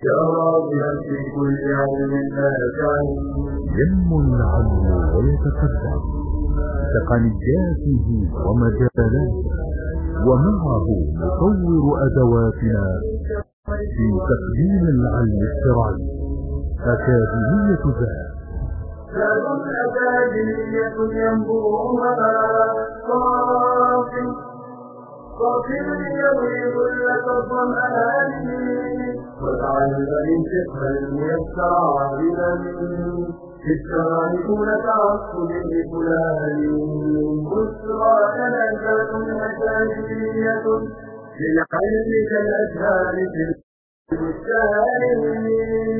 يا راغبا في كل علم نافع ينمو العلم ويتقدم بتقنياته ومجالاته، ومعه نطور أدواتنا في تقديم العلم الشرعي. أكاديمية ذهب أكاديمية ينبوها صافي ليروي ظلة الظمآن وتعلم الفقه الميسر عابدا في الشرائع تعصب لفلان. بشرى جنازات أكاديمية للعلم كالأزهار في المستهان.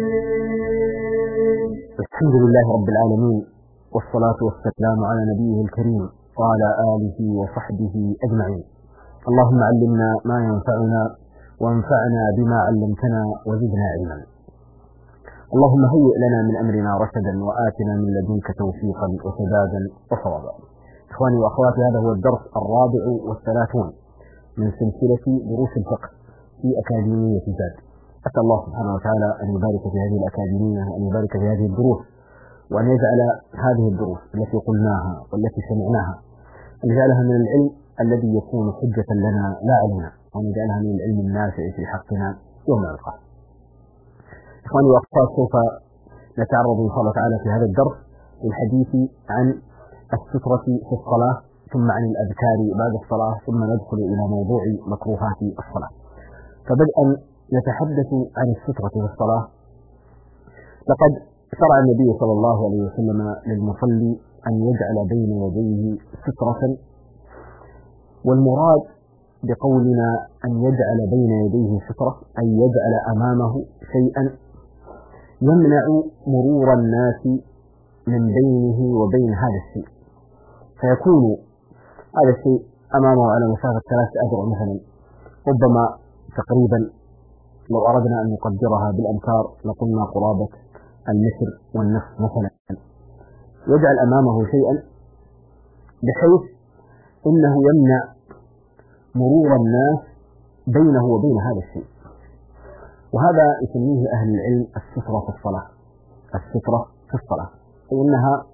الحمد لله رب العالمين، والصلاة والسلام على نبيه الكريم وعلى آله وصحبه أجمعين. اللهم علمنا ما ينفعنا وانفعنا بما علمتنا وزدنا علما. اللهم هيئ لنا من أمرنا رشدا وآتنا من لدنك توفيقا وسدادا وصوابا. إخواني وأخواتي، هذا هو الدرس 34 من سلسلة دروس الفقه في أكاديمية زاد. أسأل الله سبحانه وتعالى أن يبارك في هذه الأكاديمية وأن يبارك في هذه الدروس، وأن يجعل هذه الدروس التي قلناها والتي سمعناها أن يجعلها من العلم الذي يكون حجة لنا لا علينا، وأن يجعلها من العلم النافع في حقنا يوم القيامة. إخواني وأخواتي، سوف نتعرض إن شاء الله تعالى في هذا الدرس للحديث عن السترة في الصلاة، ثم عن الأذكار بعد الصلاة، ثم ندخل إلى موضوع مكروهات الصلاة. فبدءا نتحدث عن السترة في الصلاة. لقد شرع النبي صلى الله عليه وسلم للمصلي أن يجعل بين يديه سترة، والمراد بقولنا أن يجعل بين يديه سترة أن يجعل أمامه شيئا يمنع مرور الناس من بينه وبين هذا الشيء، فيكون هذا الشيء أمامه على مسافة 3 أذرع مثلا، ربما تقريبا لو أردنا أن نقدرها بالأمتار لقلنا قرابة المتر والنصف مثلا. يجعل أمامه شيئا بحيث إنه يمنع مرور الناس بينه وبين هذا الشيء، وهذا يسميه أهل العلم السترة في الصلاة. السترة في الصلاة فإنها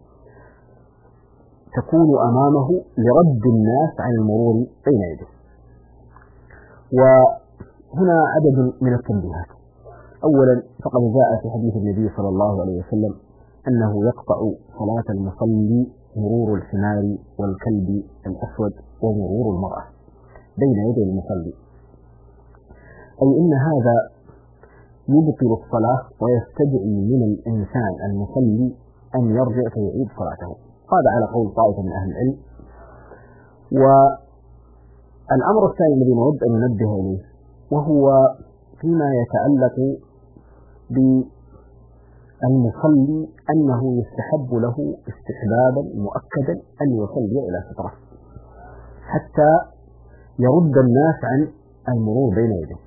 تكون أمامه لرد الناس عن المرور بين يديه. وهنا عدد من التنبيهات. أولا، فقد جاء في حديث النبي صلى الله عليه وسلم أنه يقطع صلاة المصلي مرور الحمار والكلب الأسود ومرور المرأة بين يدي المصلي، أي إن هذا يبطل الصلاة ويستدعي من الإنسان المصلي أن يرجع فيعيد صلاته. هذا على قول طائفة من أهل العلم. والأمر الثاني الذي نود أن ننبه إليه وهو فيما يتعلق بالمصلي أنه يستحب له استحبابا مؤكدا أن يصلي إلى سترة حتى يرد الناس عن المرور بين يديه.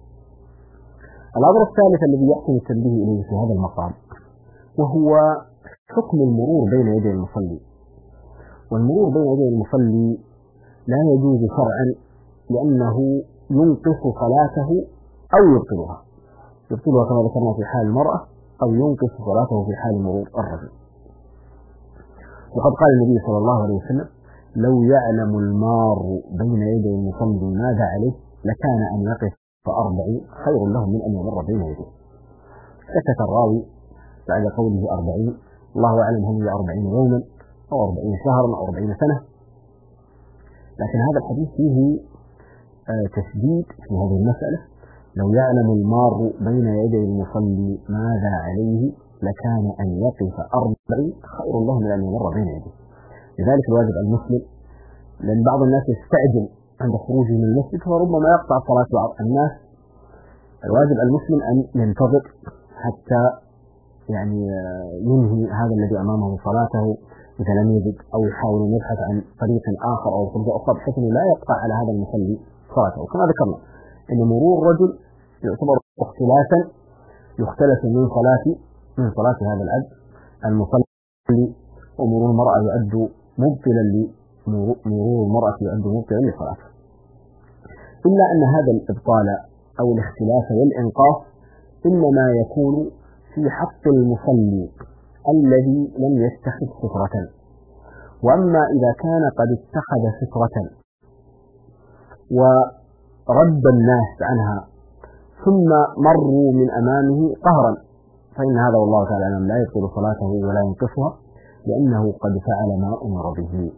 الأمر الثالث الذي يحسن التنبيه إليه في هذا المقام وهو حكم المرور بين يدي المصلي. والمرور بين يدي المصلي لا يجوز شرعا، لأنه ينقص صلاته أو يبطلها كما ذكرنا في حال المرأة، أو ينقص صلاته في حال مرور الرجل. وقد قال النبي صلى الله عليه وسلم: لو يعلم المار بين يدي المصلي ماذا عليه لكان أن يقف 40 خير له من أن يمر بين يديه. سكت الراوي بعد قوله 40، الله أعلم هل هي 40 يوما أو 40 شهرا أو 40 سنة، لكن هذا الحديث فيه تشديد في هذه المسألة. لو يعلم المار بين يدي المصلي ماذا عليه لكان أن يقف 40 خير له من أن يمر بين يديه. لذلك الواجب المسلم، لأن بعض الناس يستعجل عند خروجه من المسجد فربما يقطع صلاة بعض الناس. الواجب المسلم أن ينتظر حتى ينهي هذا الذي أمامه صلاته إذا لم يجد، أو يحاول أن يبحث عن طريق آخر أو طريقة أخرى بحيث لا يقطع على هذا المصلي صلاته. كما ذكرنا أن مرور رجل يعتبر اختلافا يختلف من صلاة هذا العبد المصلي، ومرور المرأة يعد مبطلا لصلاته. إلا أن هذا الإبطال أو الاختلاف والإنقاص إنما يكون في حق المصلي الذي لم يتخذ سترة. وأما إذا كان قد اتخذ سترة ورد الناس عنها ثم مروا من أمامه قهرا فإن هذا والله تعالى أعلم لا يبطل صلاته ولا ينقصها، لأنه قد فعل ما أمر به.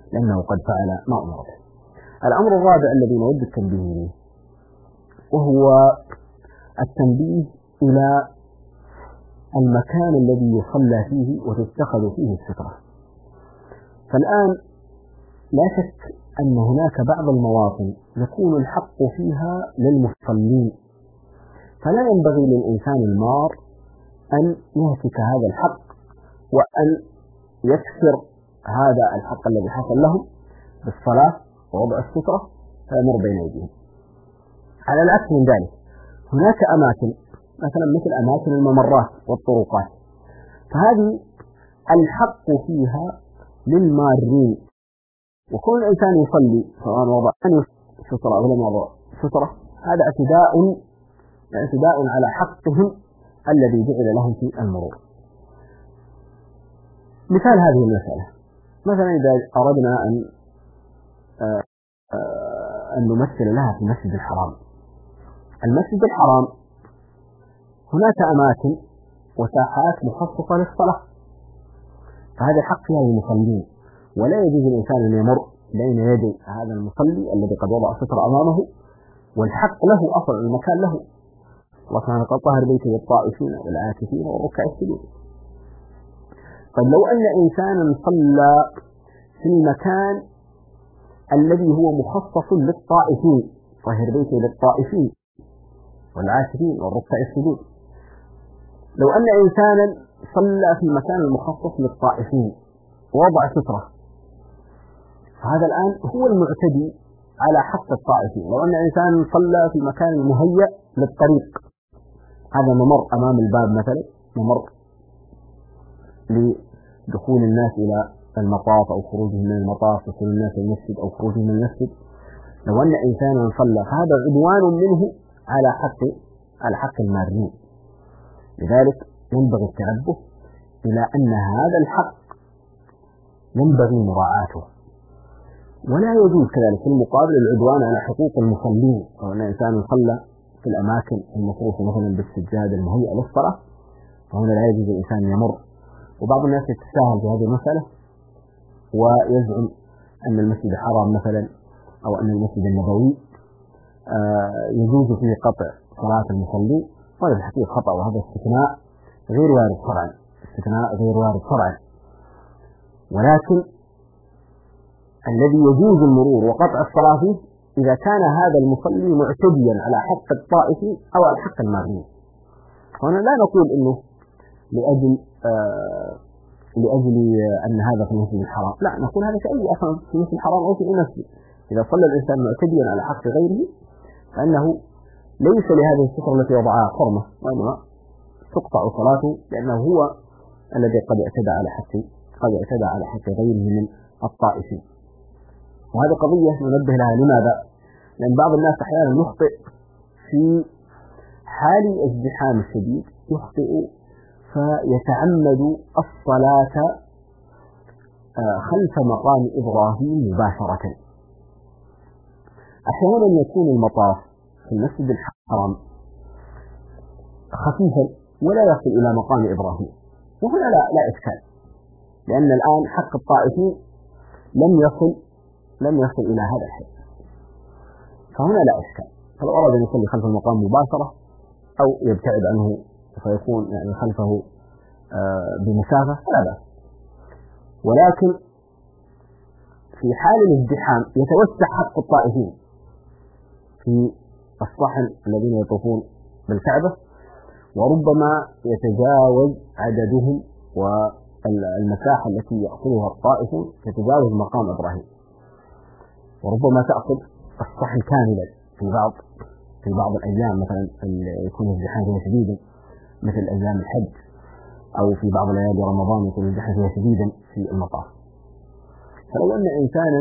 الأمر الرابع الذي نود التنبيه به وهو التنبيه إلى المكان الذي يصلى فيه وتتخذ فيه السترة. فالآن لا شك أن هناك بعض المواطن يكون الحق فيها للمصلين، فلا ينبغي للإنسان المار أن يهتك هذا الحق وأن يكسر هذا الحق الذي حصل لهم بالصلاة ووضع السترة فيمر بين أيديهم. على العكس من ذلك هناك أماكن مثلا مثل أماكن الممرات والطرقات، فهذه الحق فيها للمارين، وكل إنسان يصلي سواء وضع سترة أو لم يضع سترة هذا اعتداء على حقهم الذي جعل لهم في المرور. مثال هذه المسألة مثلا إذا أردنا أن نمثل لها في المسجد الحرام. المسجد الحرام هناك أماكن وساحات مخصصة للصلاة، فهذا الحق فيها للمصلين، ولا يجوز الإنسان أن يمر بين يدي هذا المصلي الذي قد وضع ستر أمامه والحق له أصلا، المكان له، وكان قد طهر بيته للطائفين والعاكفين والركع السجود. طيب لو أن إنسانا صلى في المكان الذي هو مخصص للطائفين، طهر بيته للطائفين والعاكفين والركع السجود، لو أن إنسانا صلى في المكان المخصص للطائفين ووضع سترة، فهذا الآن هو المعتدي على حق الطائفين. لو أن إنسان صلى في المكان المهيأ للطريق، هذا ممر أمام الباب مثلا، ممر لدخول الناس إلى المطاف أو خروجهم من المطاف، دخول الناس إلى المسجد أو خروجهم من المسجد، لو أن إنسانا صلى فهذا عدوان منه على حق المارين. لذلك ينبغي التنبه إلى أن هذا الحق ينبغي مراعاته، ولا يجوز كذلك في المقابل العدوان على حقوق المصلين. أو أن إنسان صلى في الأماكن المصروفة مثلا بالسجاد المهيئة للصلاة، فهنا لا يجوز الإنسان يمر. وبعض الناس يتساهل في هذه المسألة ويزعم أن المسجد الحرام مثلا أو أن المسجد النبوي يجوز فيه قطع صلاة المصلين، وهذا الحقيقة خطأ، وهذا استثناء غير وارد شرعا. ولكن الذي يجوز المرور وقطع الصلاة فيه إذا كان هذا المصلي معتديا على حق الطائفين أو على حق المارين. هنا لا نقول إنه لأجل أن هذا في المسجد الحرام، لا، نقول هذا في أي أصلا في المسجد الحرام أو في أي مسجد. إذا صلى الإنسان معتديا على حق غيره فإنه ليس لهذه السترة التي وضعها حرمة، وإنما تقطع صلاته لأنه هو الذي قد اعتدى على حق غيره من الطائفين. وهذه قضية ننبه لها. لماذا؟ لأن بعض الناس أحيانا يخطئ في حال الازدحام الشديد، يخطئ فيتعمد الصلاة خلف مقام إبراهيم مباشرة. أحيانا يكون المطاف في المسجد الحرام خفيفا ولا يصل إلى مقام إبراهيم، وهنا لا إشكال، لأن الآن حق الطائفين لم يصل إلى هذا الحد، فهنا لا إشكال. فلو أراد أن يصلي خلف المقام مباشرة أو يبتعد عنه فيكون يعني خلفه بمسافة فلا بأس. ولكن في حال الازدحام يتوسع حق الطائفين في الصحن الذين يطوفون بالكعبة، وربما يتجاوز عددهم والمساحة التي يأخذها الطائفون تتجاوز مقام إبراهيم، وربما تأخذ الصحن كاملا في بعض الأيام مثلا يكون الازدحام فيها شديدا مثل أيام الحج، أو في بعض ليالي رمضان يكون الازدحام فيها شديدا في المطاف. فلو أن إنسانا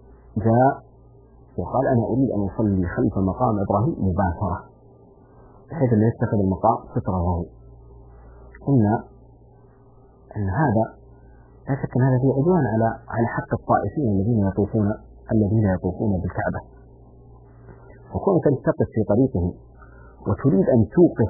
جاء وقال أنا أريد أن أصلي خلف مقام إبراهيم مباشرة، بحيث أنه يتخذ المقام سترة له. قلنا أن هذا لا شك أن هذا فيه عدوان على حق الطائفين الذين يطوفون بالكعبة. وكونك أن تقف في طريقهم وتريد أن توقف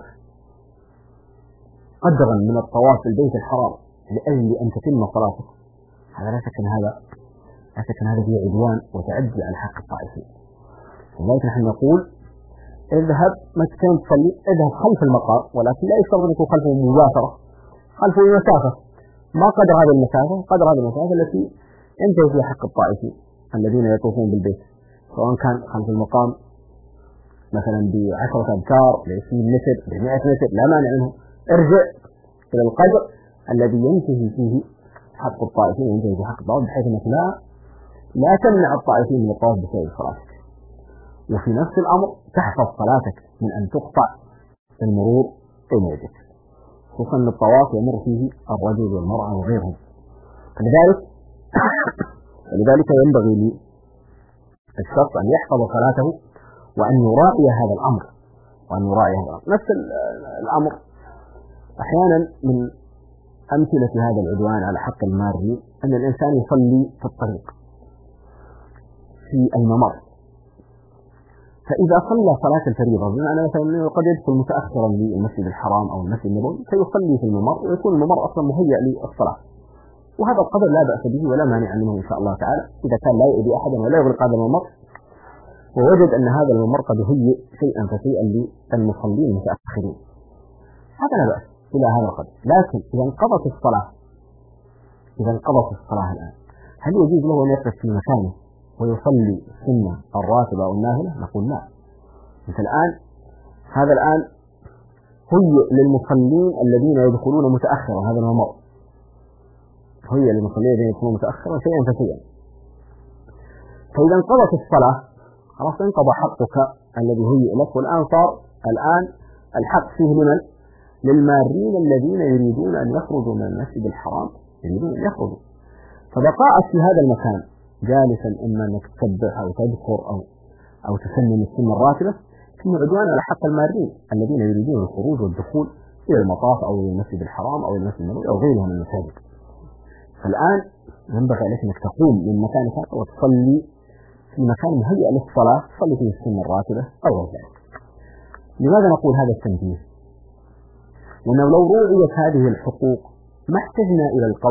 قدرا من الطواف في البيت الحرام لأجل أن تتم صلاتك، هذا لا شك أن هذا فيه عدوان وتعدي على حق الطائفين. لذلك نحن نقول اذهب ما كنت تصلي، اذهب خلف المقام، ولكن لا يشترط أن يكون خلفه مباشرة، خلفه مسافة ما قدر هذه المسافة التي ينتهي فيها حق الطائفين الذين يطوفون بالبيت، سواء كان خلف المقام مثلا ب10 أمتار ب20 متر ب100 متر لا مانع منه. ارجع إلى القدر الذي ينتهي فيه حق الطائفين، ينتهي في حق الطائفين، بحيث أنك لا تمنع الطائفين من الطواف بسبب صلاتك، وفي نفس الأمر تحفظ صلاتك من أن تقطع المرور بين يديك، خصوصا أن الطواف يمر فيه الرجل والمرأة وغيرهم. فلذلك ينبغي للشخص أن يحفظ صلاته وأن يراعي هذا الأمر. نفس الأمر أحيانا من أمثلة هذا العدوان على حق المارين أن الإنسان يصلي في الطريق في الممر، فإذا صلى صلاة الفريضة بمعنى مثلا قد يدخل متأخرا للمسجد الحرام أو المسجد النبوي فيصلي في الممر، ويكون الممر أصلا مهيأ للصلاة، وهذا القدر لا بأس به ولا مانع منه إن شاء الله تعالى إذا كان لا يؤذي أحدا ولا يغلق هذا الممر، ووجد أن هذا الممر قد هيئ شيئا فشيئا للمصلين المتأخرين، هذا لا بأس إلى هذا القدر. لكن إذا انقضت الصلاة الآن، هل يجوز له أن يقف في مكانه ويصلي السنة الراتبة أو النافلة؟ نقول لا. مثل هذا الآن هيئ للمصلين الذين يدخلون متأخرا، هذا الممر هيئ للمصلين الذين يدخلون متأخرا شيئا فشيئا، فإذا انقضت الصلاة خلاص انقضى حقك الذي هيئ لك، والآن صار الحق فيه للمارين الذين يريدون أن يخرجوا من المسجد الحرام، يريدون أن يخرجوا، فبقاءك في هذا المكان جالسا إما أنك تسبح أو تذكر أو تسنن السنة الراتبة ثم عدوان على حق المارين الذين يريدون الخروج والدخول إلى المطاف أو إلى المسجد الحرام أو المسجد النبوي أو غيرها من المساجد. فالآن ينبغي عليك أنك تقوم من مكانك وتصلي في مكان مهيئ للصلاة، تصلي فيه السنة الراتبة أو غير ذلك. لماذا نقول هذا التنبيه؟ لأنه لو روعيت هذه الحقوق ما احتجنا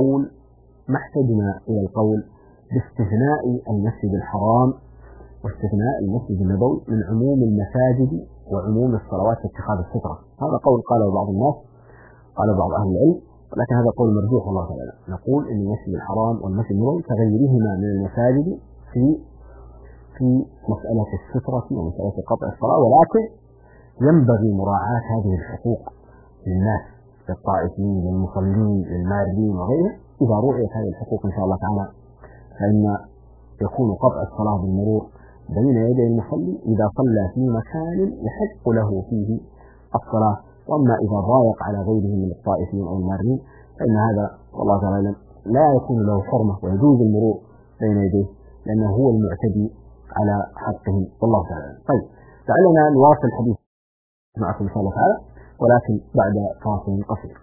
إلى القول باستثناء المسجد الحرام واستثناء المسجد النبوي من عموم المساجد وعموم الصلوات في اتخاذ السترة. هذا قول قاله بعض الناس، قال بعض أهل العلم، ولكن هذا قول مرجوح والله تعالى. نقول إن المسجد الحرام والمسجد النبوي كغيرهما من المساجد في مسألة السترة ومسألة قطع الصلاة، ولكن ينبغي مراعاة هذه الحقوق للناس، للطائفين، للمصلين، للماردين وغيره. إذا رؤيت هذه الحقوق إن شاء الله تعالى فإن يكون قطع الصلاة بالمرور بين يدي المصلي إذا صلى في مكان يحق له فيه الصلاة. وأما إذا ضايق على غيره من الطائفين أو الماردين فإن هذا والله تعالى لا يكون له حرمة ويجوز المرور بين يديه لأنه هو المعتدي على حقهم والله تعالى. طيب لعلنا نواصل الحديث معكم إن شاء الله تعالى، ولكن بعد فاصل قصير.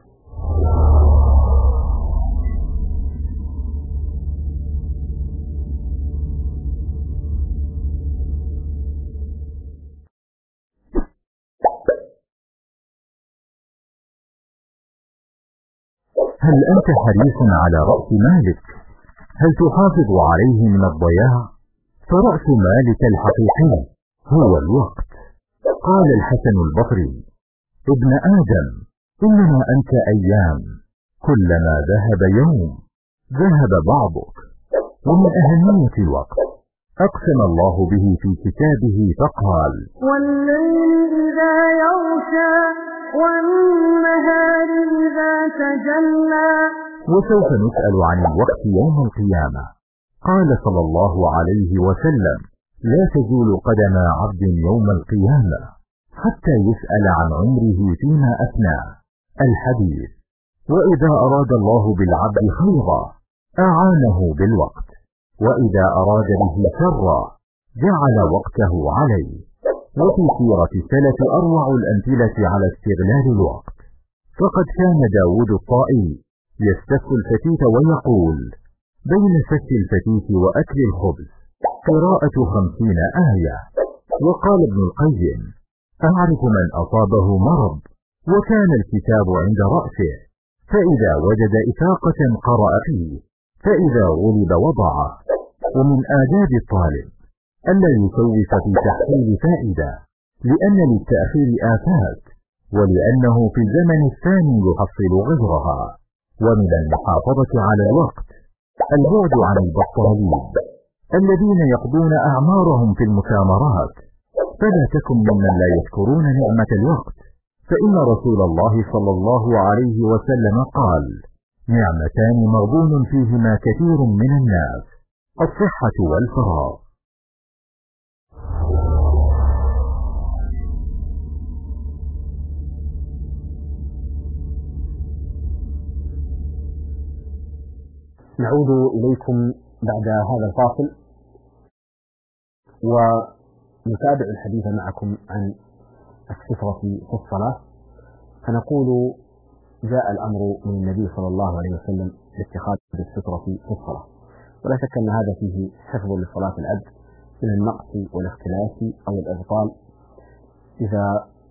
هل أنت حريص على رأس مالك؟ هل تحافظ عليه من الضياع؟ فرأس مالك الحقيقي هو الوقت. قال الحسن البصري: ابن آدم إنما أنت أيام، كلما ذهب يوم ذهب بعضك. ومن أهمية الوقت أقسم الله به في كتابه فقال: والليل إذا يغشى والنهار إذا تجلى. وسوف نسأل عن الوقت يوم القيامة. قال صلى الله عليه وسلم: لا تزول قدم عبد يوم القيامة حتى يسأل عن عمره فيما أفناه. الحديث. وإذا أراد الله بالعبد خيرا أعانه بالوقت، وإذا أراد به شرا جعل وقته عليه. وفي سيرة السلف أروع الأمثلة على استغلال الوقت، فقد كان داود الطائي يستف الفتيت ويقول: بين سف الفتيت وأكل الخبز قراءة 50 آية. وقال ابن القيم: أعرف من أصابه مرض وكان الكتاب عند رأسه، فإذا وجد إفاقة قرأ فيه، فإذا غلب وضعه. ومن آداب الطالب ألا يسوف في تحصيل فائدة، لأن للتأخير آفات، ولأنه في الزمن الثاني يحصل غيرها. ومن المحافظة على الوقت البعد عن البطالين الذين يقضون أعمارهم في المثامرات، فلا تكن ممن لا يذكرون نعمة الوقت، فإن رسول الله صلى الله عليه وسلم قال: نعمتان مغبون فيهما كثير من الناس، الصحة والفراغ. نعود إليكم بعد هذا الفاصل ونتابع الحديث معكم عن السترة في الصلاة. فنقول: جاء الأمر من النبي صلى الله عليه وسلم باتخاذ السترة في الصلاة، ولا شك أن هذا فيه حفظ لصلاة العبد من النقص والاختلاف أو الإبطال إذا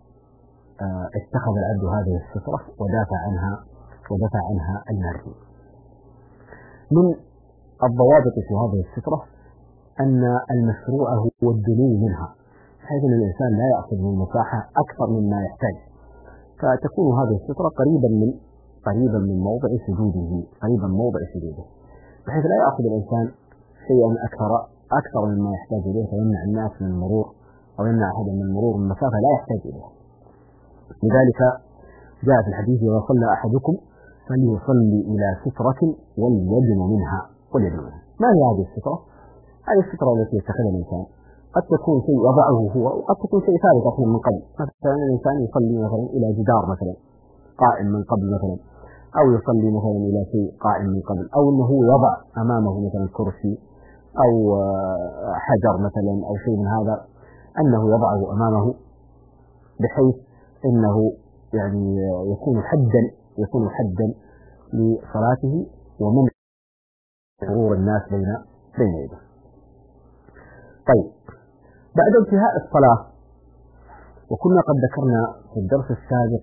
اتخذ العبد هذه السترة ودافع عنها الماري. من الضوابط في هذه السترة أن المشروع هو الدنو منها، بحيث أن الإنسان لا يأخذ من المساحة أكثر مما يحتاج، فتكون هذه السترة قريبا من موضع سجوده، بحيث لا يأخذ الإنسان شيئا أكثر مما يحتاج إليه، فيمنع الناس من المرور أو يمنع أحدا من المرور من مسافة لا يحتاج إليها. لذلك جاء في الحديث: إذا صلى أحدكم فليصلي إلى سترة وليدن منها. ما هي هذه السترة؟ هذه السترة التي يتخذها الإنسان قد تكون شيء وضعه هو، وقد تكون شيء ثابت أصلا من قبل. مثلا الإنسان يصلي مثلا إلى جدار مثلا قائم من قبل مثلا، أو يصلي مثلا إلى شيء قائم من قبل، أو أنه يضع أمامه مثلا كرسي أو حجر مثلا أو شيء من هذا، أنه يضعه أمامه بحيث أنه يعني يكون حدا لصلاته ومنع مرور الناس بين يديه. طيب، بعد انتهاء الصلاة، وكنا قد ذكرنا في الدرس السابق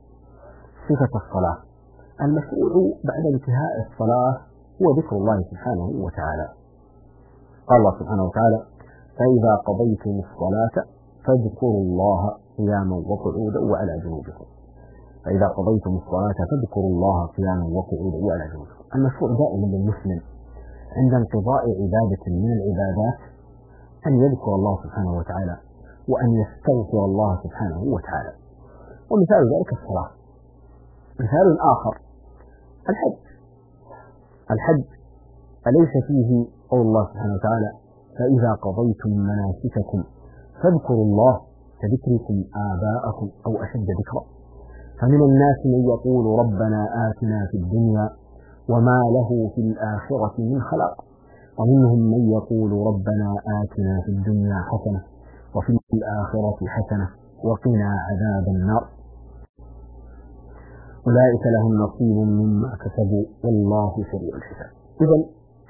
صفة الصلاة، المشروع بعد انتهاء الصلاة هو ذكر الله سبحانه وتعالى. قال الله سبحانه وتعالى: فإذا قضيتم الصلاة فاذكروا الله قياما وقعودا وعلى جنوبكم. فإذا قضيتم الصلاة فاذكروا الله قياما وقعودا وعلى جنوبكم. المشروع دائما للمسلم عند انقضاء عبادة من العبادات أن يذكر الله سبحانه وتعالى وأن يستغفر الله سبحانه وتعالى. ومثال ذلك الصلاة. مثال آخر الحج أليس فيه قول الله سبحانه وتعالى: فإذا قضيتم مناسككم فاذكروا الله كذكركم آباءكم أو أشد ذكرا. فمن الناس من يقول ربنا آتنا في الدنيا وما له في الآخرة من خلاق، ومنهم من يقول ربنا آتنا في الدنيا حسنة وفي الآخرة حسنة وقنا عذاب النار، أولئك لهم نصيب مما كسبوا والله سريع الحساب. إذن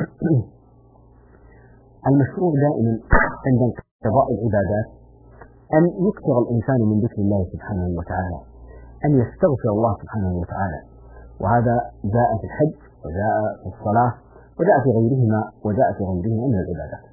المشروع دائما عند انقضاء العبادات أن يكثر الإنسان من ذكر الله سبحانه وتعالى، أن يستغفر الله سبحانه وتعالى، وهذا جاء في الحج وجاء في الصلاة وجاء في غيرهما من العبادات.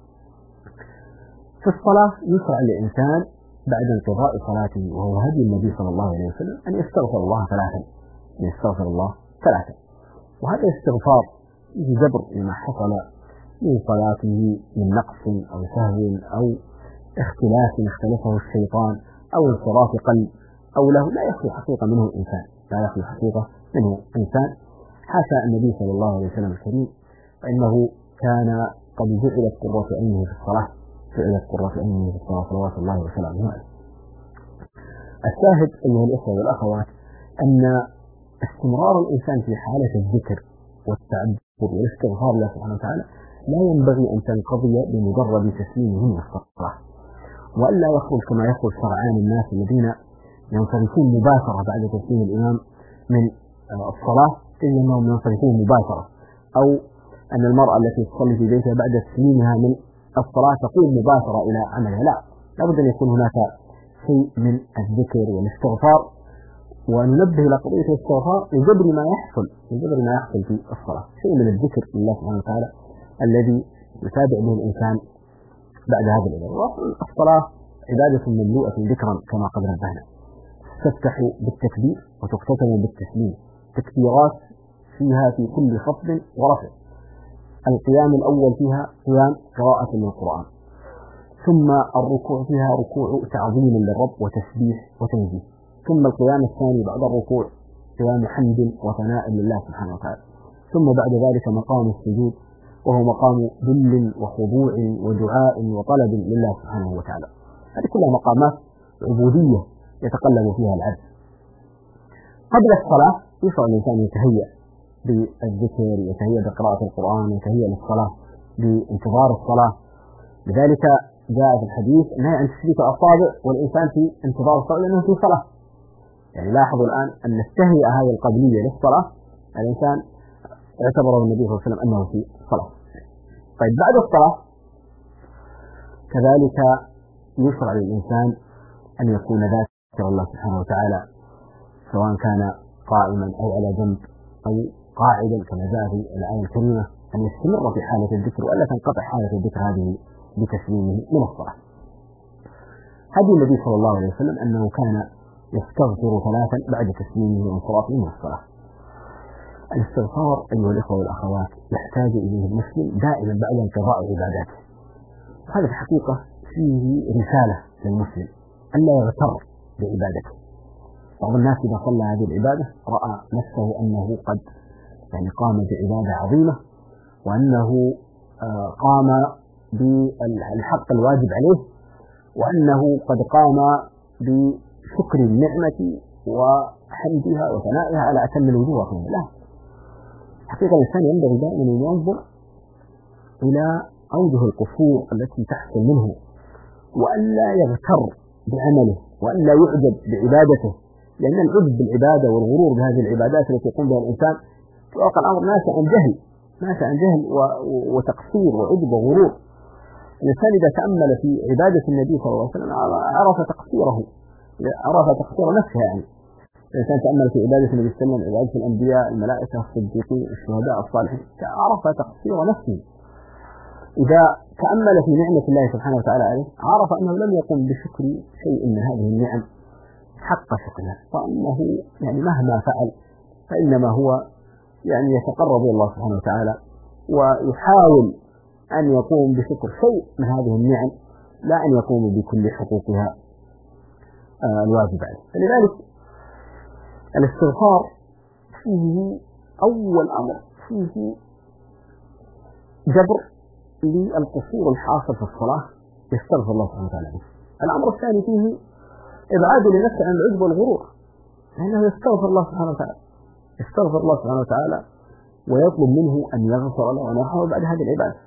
في الصلاة يشرع للإنسان بعد انقضاء صلاته، وهو هدي النبي صلى الله عليه وسلم، أن يستغفر الله ثلاثا، وهذا الاستغفار جبر لما حصل من صلاته من نقص أو سهو أو اختلفه الشيطان أو انصراف قلب أو له، لا يخلو حقيقة منه إنسان حاشا النبي صلى الله عليه وسلم الكريم، فإنه كان قد جعلت قرة عينه في الصلاة صلوات الله وسلامه عليه. الشاهد أيها الإخوة والأخوات أن استمرار الإنسان في حالة الذكر والتعبد والاستغفار لله سبحانه وتعالى لا ينبغي أن تنقضي بمجرد تسليمه من الصلاة، وألا يخرج كما يخرج سرعان الناس الذين ينصرفون مباشرة بعد تسليم الإمام من الصلاة، تجد أنهم ينصرفون مباشرة، أو أن المرأة التي تصلي في بيتها بعد تسليمها من الصلاة تقوم مباشرة إلى عملها. لا، لابد أن يكون هناك شيء من الذكر والاستغفار، وننبه إلى قضية الاستغفار لجبر ما يحصل في الصلاة، شيء من الذكر لله سبحانه وتعالى الذي يتابع به الإنسان بعد هذا العبادة. الصلاة عبادة مملوءة ذكرا كما قد نبهنا، تفتح بالتكبير وتختتم بالتسليم، تكبيرات فيها في كل خفض ورفع. القيام الأول فيها قيام قراءة للقرآن، ثم الركوع فيها ركوع تعظيم للرب وتسبيح وتنزيه، ثم القيام الثاني بعد الركوع قيام حمد وثناء لله سبحانه وتعالى، ثم بعد ذلك مقام السجود وهو مقام ذل وخضوع ودعاء وطلب لله سبحانه وتعالى. هذه كلها مقامات عبودية يتقلب فيها العبد. قبل الصلاة يشرع الإنسان يتهيأ بالذكر، يتهيأ بقراءة القرآن، يتهيأ للصلاة بانتظار الصلاة. لذلك جاء في الحديث نهي عن تشبيك الأصابع والإنسان في انتظار الصلاة لأنه في صلاة. يعني لاحظوا الآن أن التهيئة هذه القبلية للصلاة الإنسان اعتبره النبي صلى الله عليه وسلم أنه في صلاة. طيب بعد الصلاة كذلك يشرع للإنسان أن يكون ذاكر الله سبحانه وتعالى، سواء كان قائما أو على جنب أو قاعدا كما جاء في الآية الكريمة، أن يستمر في حالة الذكر وألا تنقطع حالة الذكر هذه بتسليمه من الصلاة. هدي النبي صلى الله عليه وسلم أنه كان يستغفر 3 بعد تسليمه وانصرافه من الصلاة. الاستغفار أيها الإخوة والأخوات يحتاج إليه المسلم دائما بعد انقضاء عباداته. هذا في الحقيقة فيه رسالة للمسلم ألا يغتر بعبادته. بعض الناس إذا صلى هذه العبادة رأى نفسه أنه قد قام بعبادة عظيمة، وأنه قام بالحق الواجب عليه، وأنه قد قام بشكر النعمة وحمدها وثنائها على أتم الوجوه. لا، حقيقة الإنسان ينبغي دائما أن ينظر إلى أوجه القصور التي تحصل منه، وألا يغتر بعمله، وألا يعجب بعبادته، لأن العجب بالعبادة والغرور بهذه العبادات التي يقوم بها الإنسان في واقع الأمر ناشئ عن جهل وتقصير وعجب وغرور. الإنسان إذا تأمل في عبادة النبي صلى الله عليه وسلم عرف تقصير نفسه. يعني الإنسان تأمل في عبادة النبي صلى الله عليه وسلم، عبادة الأنبياء، الملائكة، الصديقين، الشهداء، الصالحين، عرف تقصير نفسه. إذا تأمل في نعمة الله سبحانه وتعالى عليه عرف أنه لم يقم بشكر شيء من هذه النعم حق شكرها، وأنه مهما فعل فإنما هو يتقرب إلى الله سبحانه وتعالى ويحاول أن يقوم بشكر شيء من هذه النعم، لا أن يقوم بكل حقوقها الواجب عليه. فلذلك الاستغفار فيه أول أمر فيه جبر للقصور الحاصل في الصلاة، يستغفر الله سبحانه وتعالى به. الأمر الثاني فيه إبعاد لنفسه عن العجب والغرور، لأنه يستغفر الله سبحانه وتعالى ويطلب منه أن يغفر له ونحوه بعد هذه العبادة.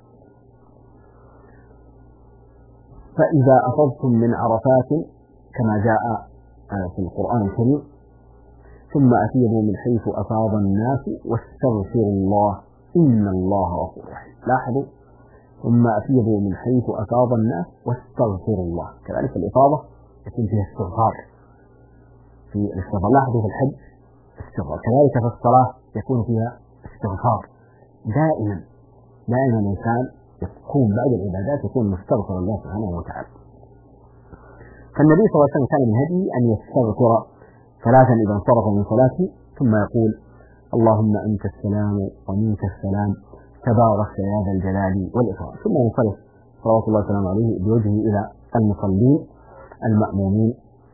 فإذا أفضتم من عرفات كما جاء في القرآن الكريم ثم أفيضوا من حيث أفاض الناس واستغفروا الله إن الله غفور رحيم. لاحظوا، ثم أفيضوا من حيث أفاض الناس واستغفروا الله. كذلك الإفاضة يكون فيها استغفار في الاستغفار. لاحظوا في الحج استغفار، كذلك في الصلاة يكون فيها استغفار. دائما الإنسان يقوم بعد العبادات يكون مستغفر الله سبحانه وتعالى. فالنبي صلى الله عليه وسلم كان من هديه أن يستغفر 3 إذا انصرف من صلاته، ثم يقول اللهم أنت السلام ومنك السلام تبارك يا ذا الجلال والإكرام، ثم ينصرف صلوات الله وسلامه عليه بوجهه إلى المصلين المأمومين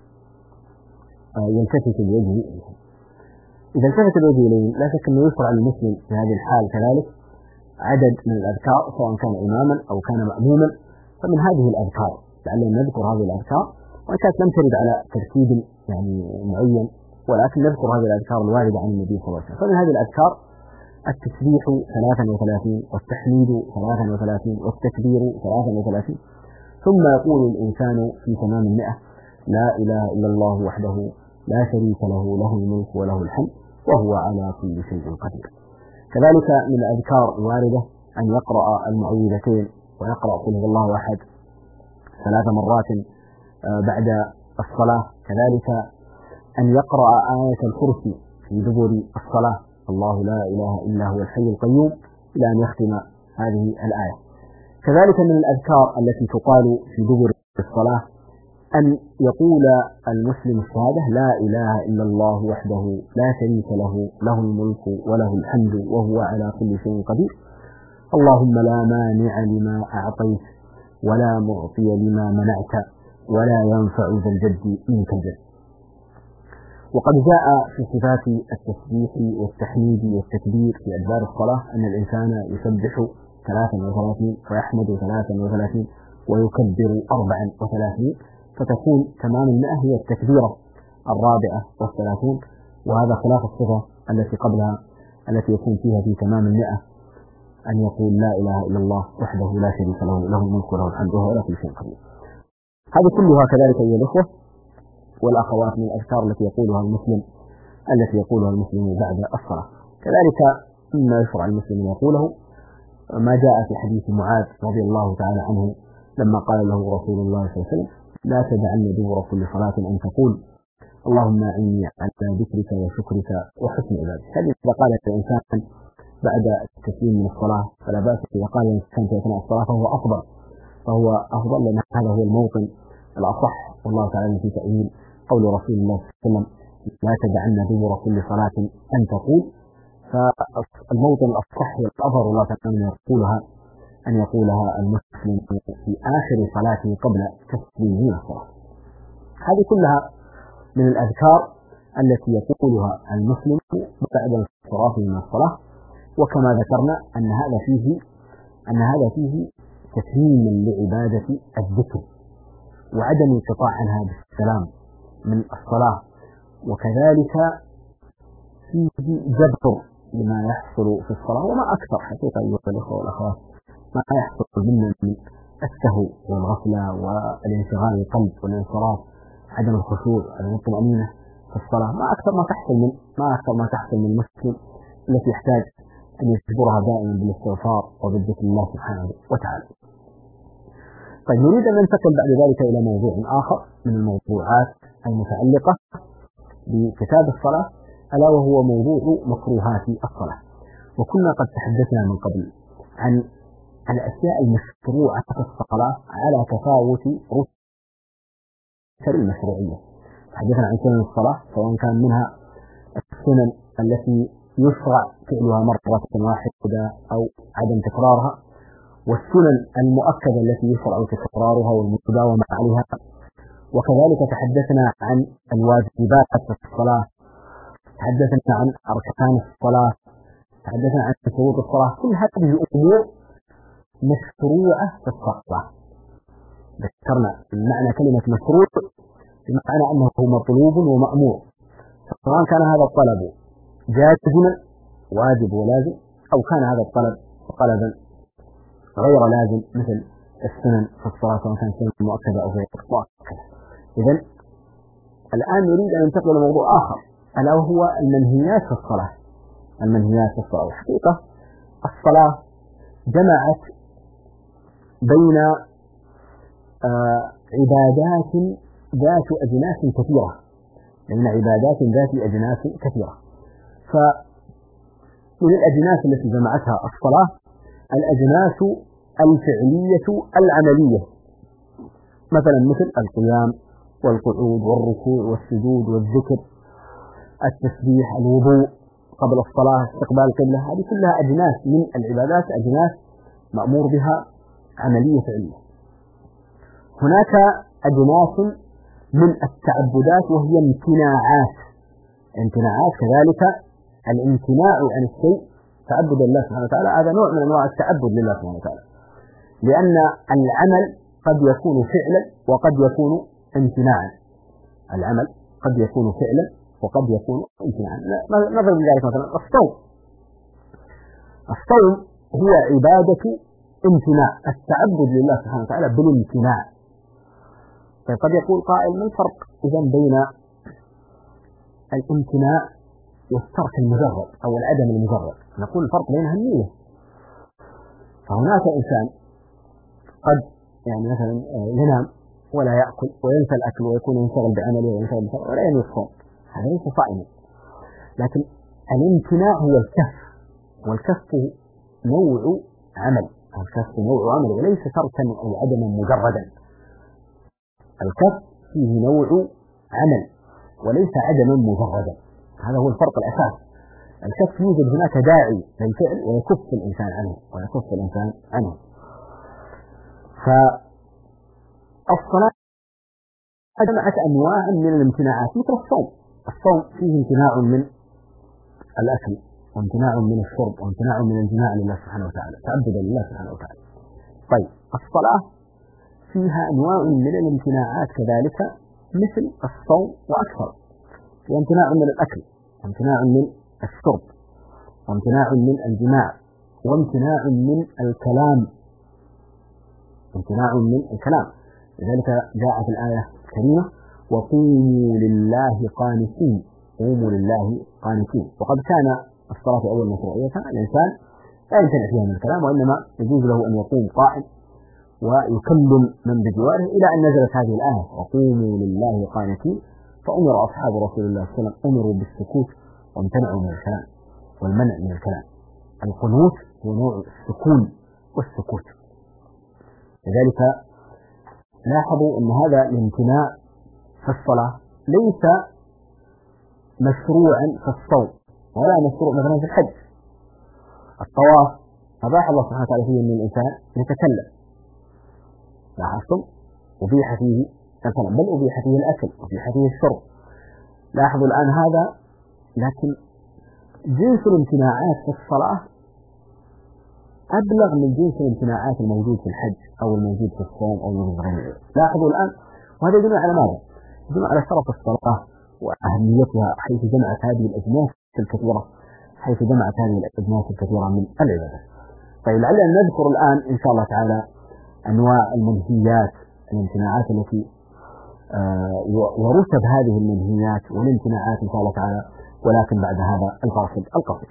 يلتفت بوجهه إليهم. إذا التفت الوجه إليهم لا شك أنه يشرع للمسلم في هذه الحال كذلك عدد من الأذكار سواء كان إماما أو كان مأموما. فمن هذه الأذكار لعلنا نذكر هذه الأذكار، وإن كانت لم ترد على ترتيب معين، ولكن نذكر هذه الأذكار الواردة عن النبي صلى الله عليه وسلم. فمن هذه الأذكار التسبيح 33 والتحميد 33 والتكبير 33. ثم يقول الإنسان في تمام 100 لا إله إلا الله وحده لا شريك له له الملك وله الحمد وهو على كل شيء قدير. كذلك من الأذكار الواردة أن يقرأ المعوذتين ويقرأ قل هو الله أحد 3 مرات بعد الصلاة. كذلك أن يقرأ آية الكرسي في دبر الصلاة الله لا إله إلا هو الحي القيوم إلى أن يختم هذه الآية. كذلك من الأذكار التي تقال في دبر الصلاة أن يقول المسلم الشهادة لا إله إلا الله وحده لا شريك له له الملك وله الحمد وهو على كل شيء قدير اللهم لا مانع لما أعطيت ولا معطي لما منعت ولا ينفع ذا الجد منك الجد. وقد جاء في صفات التسبيح والتحميد والتكبير في أدبار الصلاة أن الإنسان يسبح 33 ويحمد 33 ويكبر 34 فتكون تمام 100 هي التكبيرة 34 وهذا خلاف الصفة التي قبلها التي يكون فيها في تمام 100 أن يقول لا إله إلا الله وحده لا شريك له له الملك وله الحمد وهو على كل شيء قدير. هذه كلها كذلك أيها الأخوة والأخوات من الأذكار التي يقولها المسلم بعد الصلاة. كذلك مما يشرع المسلم يقوله ما جاء في حديث معاذ رضي الله تعالى عنه لما قال له رسول الله صلى الله عليه وسلم لا تدعن دبر كل صلاة أن تقول اللهم أعني على ذكرك وشكرك وحسن عبادتك. هذه إذا قال الإنسان بعد التسليم من الصلاة فلا بأس، إذا قال الإنسان في أثناء الصلاة فهو أفضل لأن هذا هو الموطن الأصح. والله تعالى في تأويل قول رسول الله صلى الله عليه وسلم لا تدعن دبر كل صلاة أن تقول، فالموطن الأصح والأظهر الله تعالى أن يقولها المسلم في آخر صلاته قبل تسليم الصلاة. هذه كلها من الأذكار التي يقولها المسلم بعد انصرافه من الصلاة. وكما ذكرنا أن هذا فيه تتميم لعبادة الذكر وعدم انقطاع عنها بالسلام من الصلاة، وكذلك فيه جبر لما يحصل في الصلاة وما أكثر حقيقة أيها الأخوة والأخوات ما يحصل منا من السهو والغفلة والانشغال القلب والانصراف عدم الخشوع عدم الطمأنينة في الصلاة ما أكثر ما تحصل من المسلم التي يحتاج أن يجبرها دائما بالاستغفار وبالذكر الله سبحانه وتعالى. طيب نريد أن ننتقل بعد ذلك إلى موضوع آخر من الموضوعات المتعلقة بكتاب الصلاة ألا وهو موضوع مكروهات الصلاة. وكنا قد تحدثنا من قبل عن الأشياء المشروعة في الصلاة على تفاوت رتب المشروعية. تحدثنا عن سنن الصلاة سواء كان منها السنن التي يشرع فعلها مرة واحدة أو عدم تكرارها، والسنن المؤكدة التي يشرع تكرارها والمداومة عليها. وكذلك تحدثنا عن الواجبات في الصلاة، تحدثنا عن أركان الصلاة، تحدثنا عن شروط الصلاة. كل هذه الأمور مشروعة في الصلاة. ذكرنا معنى كلمة مشروع بمعنى أنه مطلوب ومأمور، سواء كان هذا الطلب جازما واجب ولازم أو كان هذا الطلب طلبا غير لازم مثل السنن في الصلاة سواء كان سنن مؤكدة أو غير مؤكدة. إذن الآن نريد أن ننتقل إلى موضوع آخر ألا وهو المنهيات في الصلاة. الحقيقة الصلاة جمعت بين عبادات ذات أجناس كثيرة. فمن الأجناس التي جمعتها الصلاة الأجناس الفعلية العملية، مثل القيام والقعود والركوع والسجود والذكر التسبيح الوضوء قبل الصلاة استقبال القبلة. هذه كلها أجناس من العبادات، أجناس مأمور بها عملية فعلية. هناك أجناس من التعبدات وهي امتناعات كذلك الامتناع عن الشيء تعبد الله سبحانه وتعالى، هذا نوع من أنواع التعبد لله سبحانه وتعالى، لأن العمل قد يكون فعلا وقد يكون امتناعا. العمل قد يكون فعلا وقد يكون امتناعا. نضرب ذلك مثلا الصوم هو عبادة امتناع، التعبد لله سبحانه وتعالى بالامتناع طيب قد يقول قائل ما الفرق إذن بين الامتناع والترك المجرد أو العدم المجرد؟ نقول الفرق بينها النية. فهناك إنسان قد يعني مثلا ينام ولا يأكل وينسى الأكل ويكون ينشغل بعمله وينشغل بشغله ولا ينوي الصوم، هذا ليس صائما. لكن الامتناع هو الكف، والكف نوع عمل، الكف نوع عمل وليس تركا أو عدما مجردا. الكف فيه نوع عمل وليس عدما مجردا، هذا هو الفرق الأساسي. الكف يوجد هناك داعي للفعل ويكف الإنسان عنه. فالصلاة جمعت أنواع من الامتناعات مثل الصوم فيه امتناع من الأكل وامتناع من الشرب وامتناع من الجماع لله سبحانه وتعالى، تعبدا لله سبحانه وتعالى. طيب الصلاة فيها أنواع من الامتناعات كذلك مثل الصوم وأكثر، وامتناع من الأكل وامتناع من الشرب وامتناع من الجماع وامتناع من الكلام، لذلك جاء في الآية الكريمة وقوموا لله قانتين، وقد كان الصلاة أول مشروعيتها الإنسان لا يمتنع فيها من الكلام، وإنما يجوز له أن يقوم قائم ويكلم من بجواره إلى أن نزلت هذه الآية وقوموا لله قانتين، فأمر أصحاب رسول الله صلى الله عليه وسلم أمروا بالسكوت وامتنعوا من الكلام والمنع من الكلام. القنوت هو نوع السكون والسكوت. لذلك لاحظوا أن هذا الامتناع في الصلاة ليس مشروعا في الصوم ولا مشروع مثلا في الحج. الطواف أباح الله سبحانه وتعالى فيه أن الإنسان يتكلم، لاحظتم؟ أبيح فيه الكلام، بل أبيح فيه الأكل وأبيح فيه الشرب. لاحظوا الآن هذا، لكن جنس الامتناعات في الصلاة أبلغ من جنس الامتناعات الموجود في الحج أو الموجود في الصوم أو الموجود في غيره. لاحظوا الآن، وهذا يدل على ماذا؟ يدل على شرف الصلاة وأهميتها، حيث جمعت هذه الأجناس الكثيرة من العبادة. طيب لعلنا نذكر الآن إن شاء الله تعالى أنواع المنهيات، الامتناعات التي ورتب هذه المنهيات والامتناعات إن شاء الله تعالى، ولكن بعد هذا الفاصل القصير.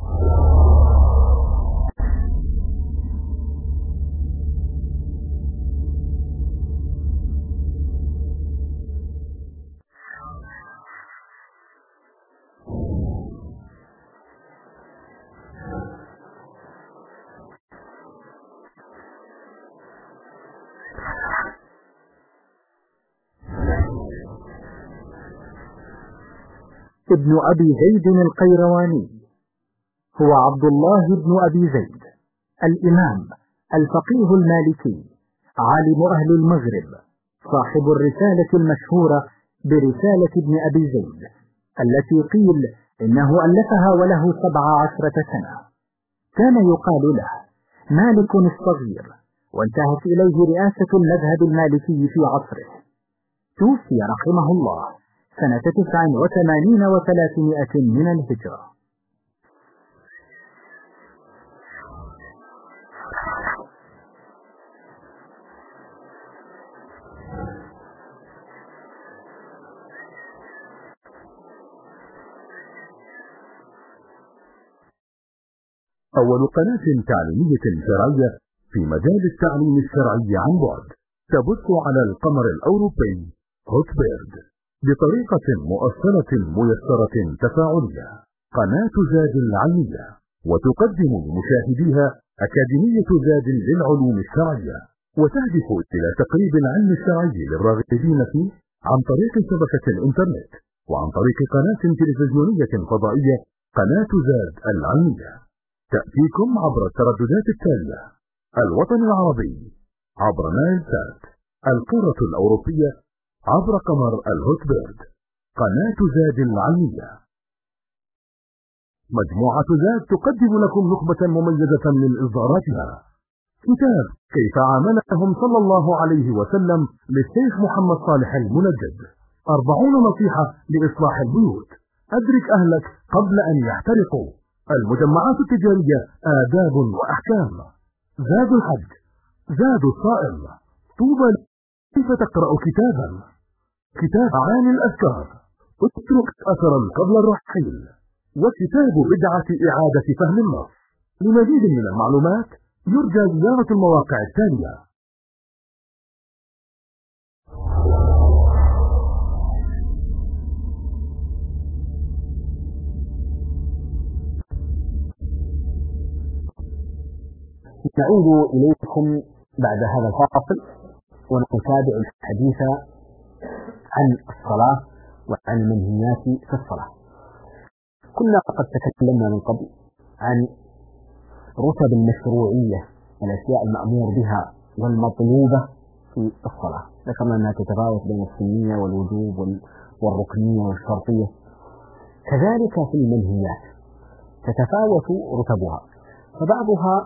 ابن أبي زيد القيرواني هو عبد الله بن أبي زيد الإمام الفقيه المالكي، عالم أهل المغرب، صاحب الرسالة المشهورة برسالة ابن أبي زيد التي قيل إنه ألفها وله 17 سنة. كان يقال له مالك الصغير، وانتهت إليه رئاسة المذهب المالكي في عصره. توفي رحمه الله سنة 89 و300 من الهجرة. أول قناة تعليمية شرعية في مجال التعليم الشرعي عن بعد، تبث على القمر الأوروبي هوتبيرد بطريقة مؤصلة ميسرة تفاعلية، قناة زاد العلمية، وتقدم لمشاهديها أكاديمية زاد للعلوم الشرعية، وتهدف إلى تقريب العلم الشرعي للراغبين فيه عن طريق شبكة الإنترنت وعن طريق قناة تلفزيونية فضائية، قناة زاد العلمية. تأتيكم عبر الترددات التالية: الوطن العربي عبر نايل سات، القارة الأوروبية عبر قمر الهوتبيرد، قناة زاد العلمية. مجموعة زاد تقدم لكم نخبة مميزة من إصداراتها: كتاب كيف عاملهم صلى الله عليه وسلم للشيخ محمد صالح المنجد، 40 نصيحة لإصلاح البيوت، أدرك أهلك قبل أن يحترقوا، المجمعات التجارية آداب وأحكام، زاد الحج، زاد الصائم، طوبى كيف تقرأ كتاب عن الأذكار، اترك أثرا قبل الرحيل، وكتاب بدعة إعادة فهم النص. لمزيد من المعلومات يرجى زيارة المواقع التالية. نعود إليكم بعد هذا الفاصل ونتابع الحديث عن الصلاة وعن المنهيات في الصلاة. كنا قد تكلمنا من قبل عن رتب المشروعية، الأشياء المأمور بها والمطلوبة في الصلاة. ذكرنا أنها تتفاوت بين السنية والوجوب والركنية والشرطية. كذلك في المنهيات تتفاوت رتبها، فبعضها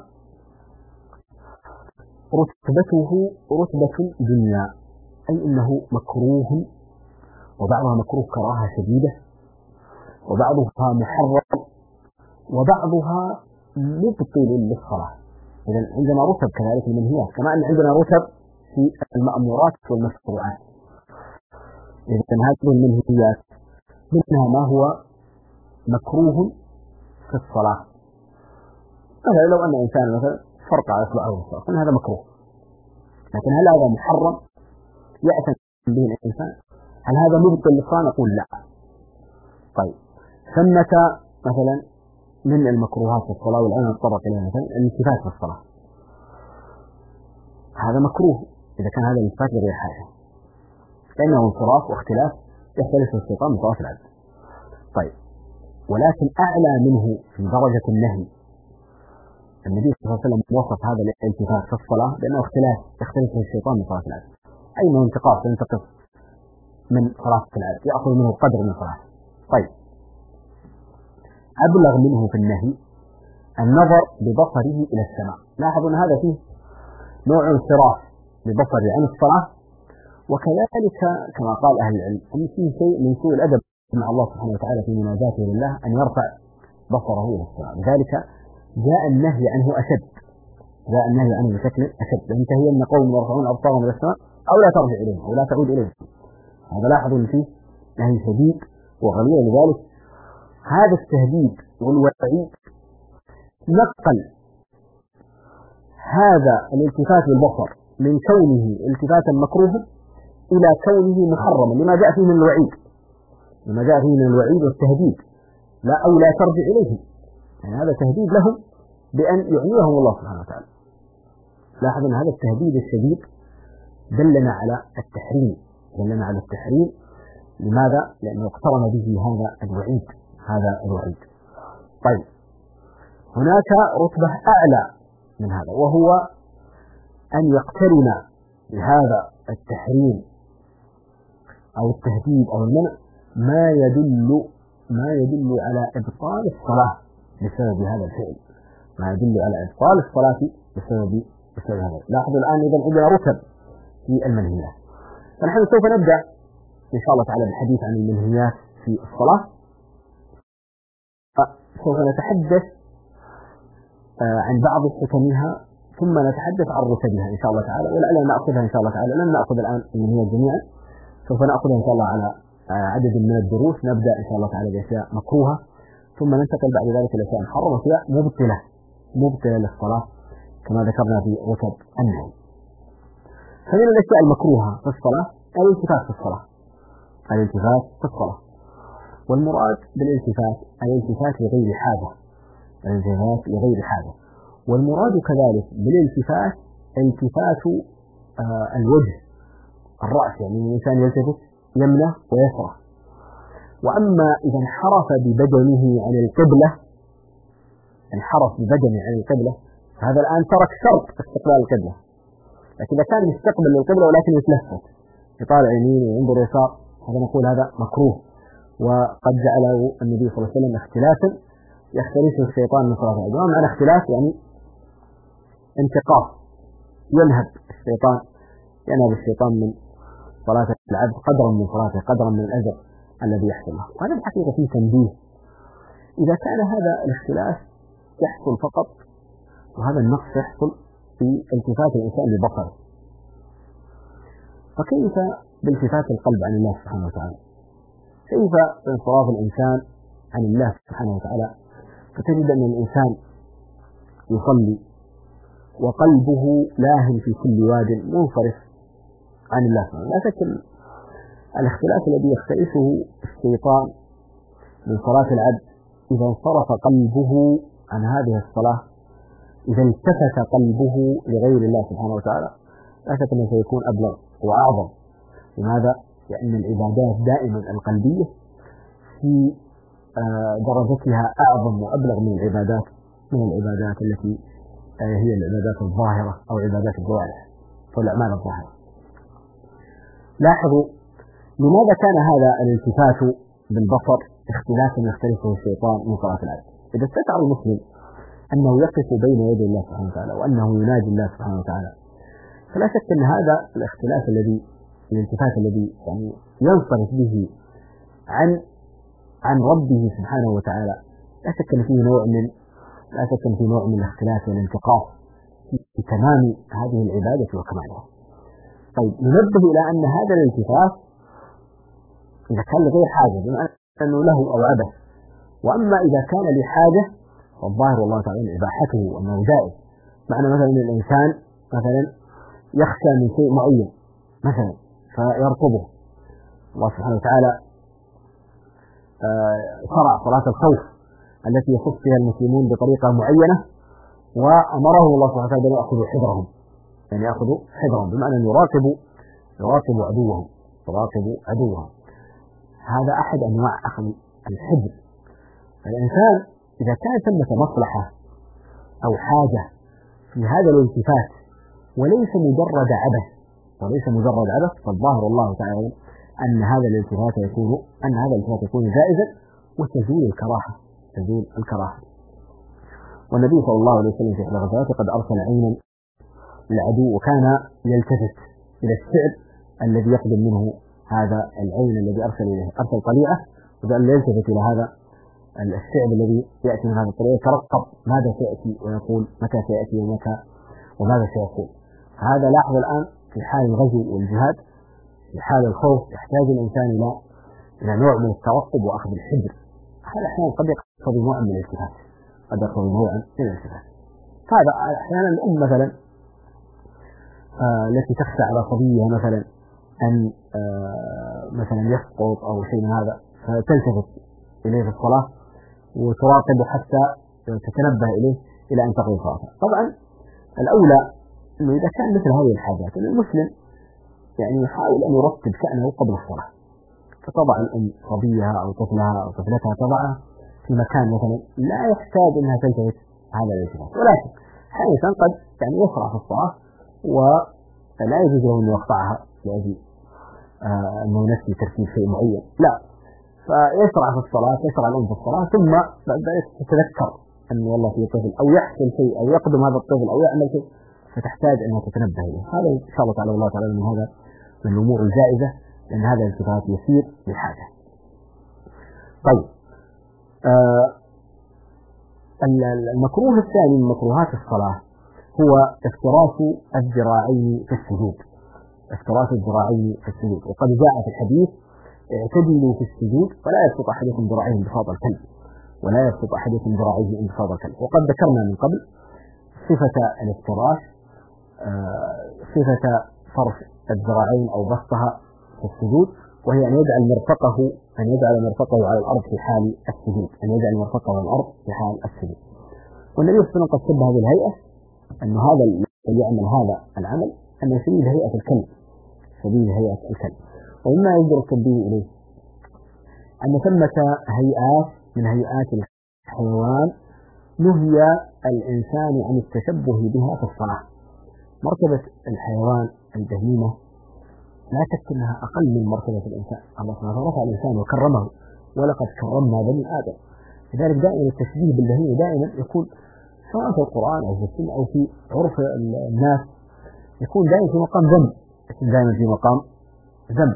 رتبته رتبة دنيا، أي أنه مكروه، وبعضها مكروه كراهة شديدة، وبعضها محرم، وبعضها مبطل للصلاة. إذن عندنا رتب كذلك المنهيات، كما أن عندنا رتب في المأمورات والمشروعات. إذن هذه المنهيات منها ما هو مكروه في الصلاة. مثلا لو أن إنسان مثلا فرق على إصبعه في الصلاة، هذا مكروه. لكن هل هذا محرم يأثم به الإنسان؟ هل هذا مبطل للصلاة؟ نقول لا. طيب، ثمة مثلا من المكروهات في الصلاة والآن نتطرق إليها مثلا الالتفات في الصلاة. هذا مكروه إذا كان هذا الالتفات لغير حاجة، لأنه انصراف واختلاف يختلف الشيطان من طرف العبد. طيب، ولكن أعلى منه في درجة النهي، النبي صلى الله عليه وسلم وصف هذا الالتفات في الصلاة بأنه يختلف الشيطان من طرف العبد، أي أنه انتقاص ينتقص من صلاة العبد، يأخذ منه قدر من صلاته. طيب، أبلغ منه في النهي النظر ببصره إلى السماء. لاحظوا أن هذا فيه نوع انصراف ببصره عن الصلاة، وكذلك كما قال أهل العلم أن فيه شيء من سوء الأدب مع الله سبحانه وتعالى في مناجاته لله أن يرفع بصره إلى السماء. لذلك جاء النهي عنه بشكل أشد، لينتهين قوم يرفعون أبصارهم إلى السماء أو لا ترجع إليهم أو لا تعود إليهم. هذا لاحظوا أن فيه نهي شديد وغليظ. لذلك هذا التهديد والوعيد نقل هذا الالتفات بالبصر من كونه التفاتا مكروها إلى كونه محرما لما جاء فيه من الوعيد والتهديد، لا أو لا ترجع إليهم. يعني هذا تهديد لهم بأن يعنيهم الله سبحانه وتعالى. لاحظ أن هذا التهديد الشديد دلنا على التحريم. لماذا؟ لأنه اقترن به هذا الوعيد. طيب، هناك رتبة أعلى من هذا، وهو أن يقترن بهذا التحريم أو التهديد أو المنع ما يدل على إبطال الصلاة بسبب هذا الفعل، بسبب هذا. لاحظوا الآن إذا عندنا رتب في المنهيات، فنحن سوف نبدأ إن شاء الله تعالى بالحديث عن المنهيات في الصلاة. سوف نتحدث عن بعض حكمها، ثم نتحدث عن رتبها إن شاء الله تعالى، ولعلنا نأخذها إن شاء الله تعالى. لن نأخذ الآن المنهيات جميعا، سوف نأخذها إن شاء الله على عدد من الدروس. نبدأ إن شاء الله تعالى بأشياء مكروهة، ثم ننتقل بعد ذلك إلى أشياء محرمة وأشياء مبطلة للصلاة كما ذكرنا في رتب النهي. فمن الأشياء المكروهة في الصلاة الالتفات في الصلاة. والمراد بالالتفات الالتفات لغير حاجة، والمراد كذلك بالالتفات التفات الوجه، الرأس، يعني الإنسان يلتفت يمنه ويسره. وأما إذا انحرف ببدنه عن القبلة، فهذا الآن ترك شرط استقبال القبلة. لكن إذا كان يستقبل للقبلة ولكن يتلفت يطالع يمين وينظر يسار، هذا نقول هذا مكروه. وقد جعله النبي صلى الله عليه وسلم اختلافا يختلفه الشيطان من صلاة العبد. ومعنى اختلاف يعني انتقاص، ينهب الشيطان من صلاة العبد قدرا من صلاته، قدرا من الأجر الذي يحصل له. وهذا الحقيقة فيه تنبيه. إذا كان هذا الاختلاف يحصل فقط، وهذا النقص يحصل في التفات الإنسان لبصره فكيف بالتفات القلب عن الله سبحانه وتعالى؟ كيف انصراف الإنسان عن الله سبحانه وتعالى؟ فتجد أن الإنسان يصلي وقلبه لاهٍ في كل واد منصرف عن الله سبحانه وتعالى. لا شك الاختلاف الذي يختلفه الشيطان من صلاة العبد إذا انصرف قلبه عن هذه الصلاة، إذا التفت قلبه لغير الله سبحانه وتعالى، لا شك أنه سيكون أبلغ وأعظم. لماذا؟ لأن العبادات دائما القلبية في درجتها أعظم وأبلغ من العبادات التي هي العبادات الظاهرة أو عبادات الجوارح والأعمال الظاهرة. لاحظوا لماذا كان هذا الالتفات بالبصر اختلافا يختلفه الشيطان من صلاة العبد؟ إذا استشعر المسلم أنه يقف بين يدي الله سبحانه وتعالى وأنه يناجي الله سبحانه وتعالى، فلا شك أن هذا الالتفات الذي يعني ينصرف به عن ربه سبحانه وتعالى، لا شك أن فيه نوع من الاختلاف والانتقاص في تمام هذه العبادة وكمالها. طيب، ننبه إلى أن هذا الالتفات إذا كان لغير حاجة بمعنى أنه له أو عبث، وأما إذا كان لحاجة فالظاهر والله تعالى إباحته وأنه جائز. معنى مثلا الإنسان مثلا يخشى من شيء معين مثلا فيركضه، الله سبحانه وتعالى شرع صلاة الخوف التي يخص فيها المسلمون بطريقة معينة، وأمرهم الله سبحانه وتعالى أن يأخذوا حذرهم، يعني يأخذوا حذرهم بمعنى أن يراقبوا عدوهم. هذا أحد أنواع أخذ الحذر. الإنسان إذا كان ثمة مصلحة أو حاجة في هذا الالتفات وليس مجرد عبث، فالظاهر الله تعالى أن هذا الالتفات يكون جائزا وتزول الكراهة. والنبي صلى الله عليه وسلم في إحدى الغزوات قد أرسل عينا للعدو وكان يلتفت إلى الشعب الذي يقدم منه هذا العين الذي أرسل طليعة، وجعل يلتفت إلى هذا الشعب الذي يأتي من هذا الطريق، يترقب ماذا سيأتي ويقول متى سيأتي وماذا سيقول. هذا لاحظ الآن في حال الغزو والجهاد، في حال الخوف يحتاج الإنسان إلى نوع من الترقب وأخذ الحذر. هذا أحيانا قد يقتضي نوعا من الالتفات. هذا أحيانا الأم مثلا التي تخشى على صبيها مثلا أن مثلا يسقط أو شيء من هذا، فتلتفت إليه في الصلاة وتراقب حتى تتنبه إليه إلى أن تقضي صلاتها. طبعا الأولى أنه إذا كان مثل هذه الحاجات أن المسلم يعني يحاول أن يرتب شأنه قبل الصلاة، فتضع الأم صبيها أو طفلها أو طفلتها تضعها في مكان مثلا لا يحتاج أنها تلتفت هذا الالتفات، ولكن الإنسان قد يعني يسرع في الصلاة ولا يجوز له أن يقطعها لأجل أنه ينسي ترتيب شيء معين، لا، فيسرع في الصلاة، يسرع الأم في الصلاة، ثم بعد ذلك تتذكر أن والله في طفل أو يحصل شيء أو يقدم هذا الطفل أو يعمل شيء فتحتاج أنها تتنبه إليه. هذا إن شاء الله تعالى والله تعالى من هذا من الأمور الجائزة، لأن هذا الالتفات يسير لحاجة. طيب، المكروه الثاني من مكروهات الصلاة هو افتراش الذراعين في السجود. وقد جاء في الحديث: اعتدلوا في السجود ولا يبسط أحدكم ذراعيه انبساط الكلب. وقد ذكرنا من قبل صفة الافتراش، صفة فرش الذراعين أو بسطها في السجود، وهي أن يجعل مرفقه على الأرض في حال السجود. والنبي صلى الله عليه وسلم قد شبه هذه الهيئة أن هذا الذي يعمل هذا العمل أن يشبه هيئة الكلب. ومما يجدر التنبيه إليه أن ثمة هيئات من هيئات الحيوان نهي الإنسان عن التشبه بها في الصلاة. مرتبة الحيوان البهيمة لا شك أنها أقل من مرتبة الإنسان. الله سبحانه وتعالى رفع الإنسان وكرمه: ولقد كرمنا بني آدم. لذلك دائما التشبيه بالبهيمة دائما يكون سواء في القرآن أو في السنة أو في عرف الناس يكون دائما في مقام ذم.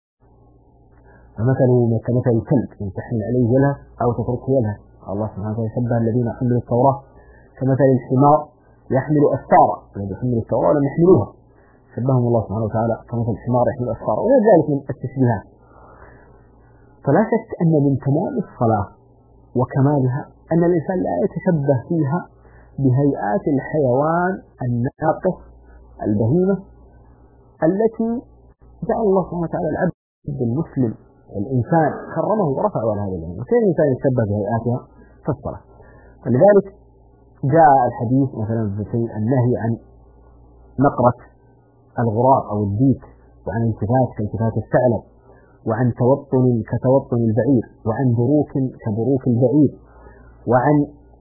فمثله كمثل الكلب إن تحمل عليه يلهث أو تتركه يلهث. الله سبحانه وتعالى شبه الذين حملوا التوراة كمثل الحمار يحمل أسفارا، الذي حمل التوراة لم يحملوها. شبههم الله سبحانه وتعالى كمثل الحمار يحمل أسفارا وغير ذلك من التشبيهات. فلا شك أن من تمام الصلاة وكمالها أن الإنسان لا يتشبه فيها بهيئات الحيوان الناقص البهيمة التي جعل الله سبحانه وتعالى العبد المسلم الإنسان كرمه ورفعه على هذا الأمر. كيف الإنسان يتشبه بهيئاتها في الصلاة؟ فلذلك جاء الحديث مثلا في النهي عن نقرة الغراب أو الديك، وعن التفات كالتفات الثعلب، وعن توطن كتوطن البعير، وعن بروك كبروك البعير، وعن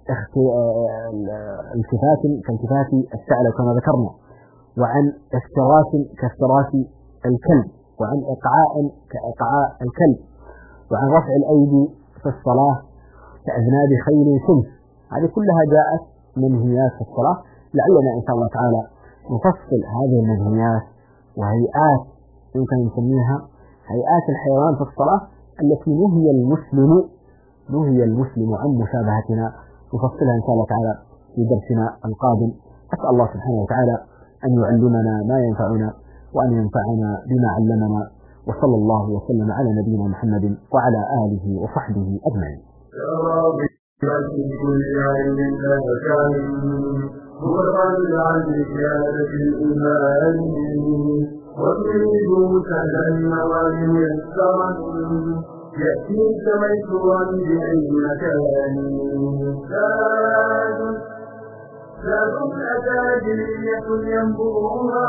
التفات كالتفات الثعلب كما ذكرنا، وعن افتراس كافتراس الكلب، وعن إقعاء كإقعاء الكلب، وعن رفع الأيدي في الصلاة كأذناب خيل شمس. هذه كلها جاءت منهيات في الصلاة. لعلنا إن شاء الله تعالى نفصل هذه المنهيات وهيئات يمكن أن نسميها هيئات الحيوان في الصلاة التي نهي المسلم عن مشابهتنا، نفصلها إن شاء الله تعالى في درسنا القادم. أسأل الله سبحانه وتعالى أن يعلمنا ما ينفعنا وأن ينفعنا بما علمنا، وصلى الله وسلم على نبينا محمد وعلى آله وصحبه أجمعين. في كل علم مكان مغرد عن زيادة الإيمان وتريد سهلا مواد يسرا يأتيك ميسورا بأي مكان زاد أكاديمية ينبوها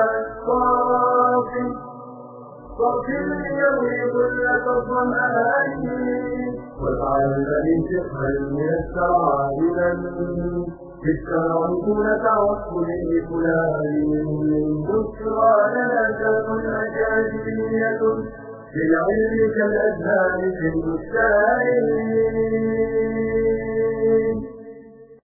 صافي يروي ظلة الظمآن واجعل الفقه الميسر عادلا بالتركون توكل لفلان بشرى لنا شرط أكاديمية للعلم كالأزهار في البستان.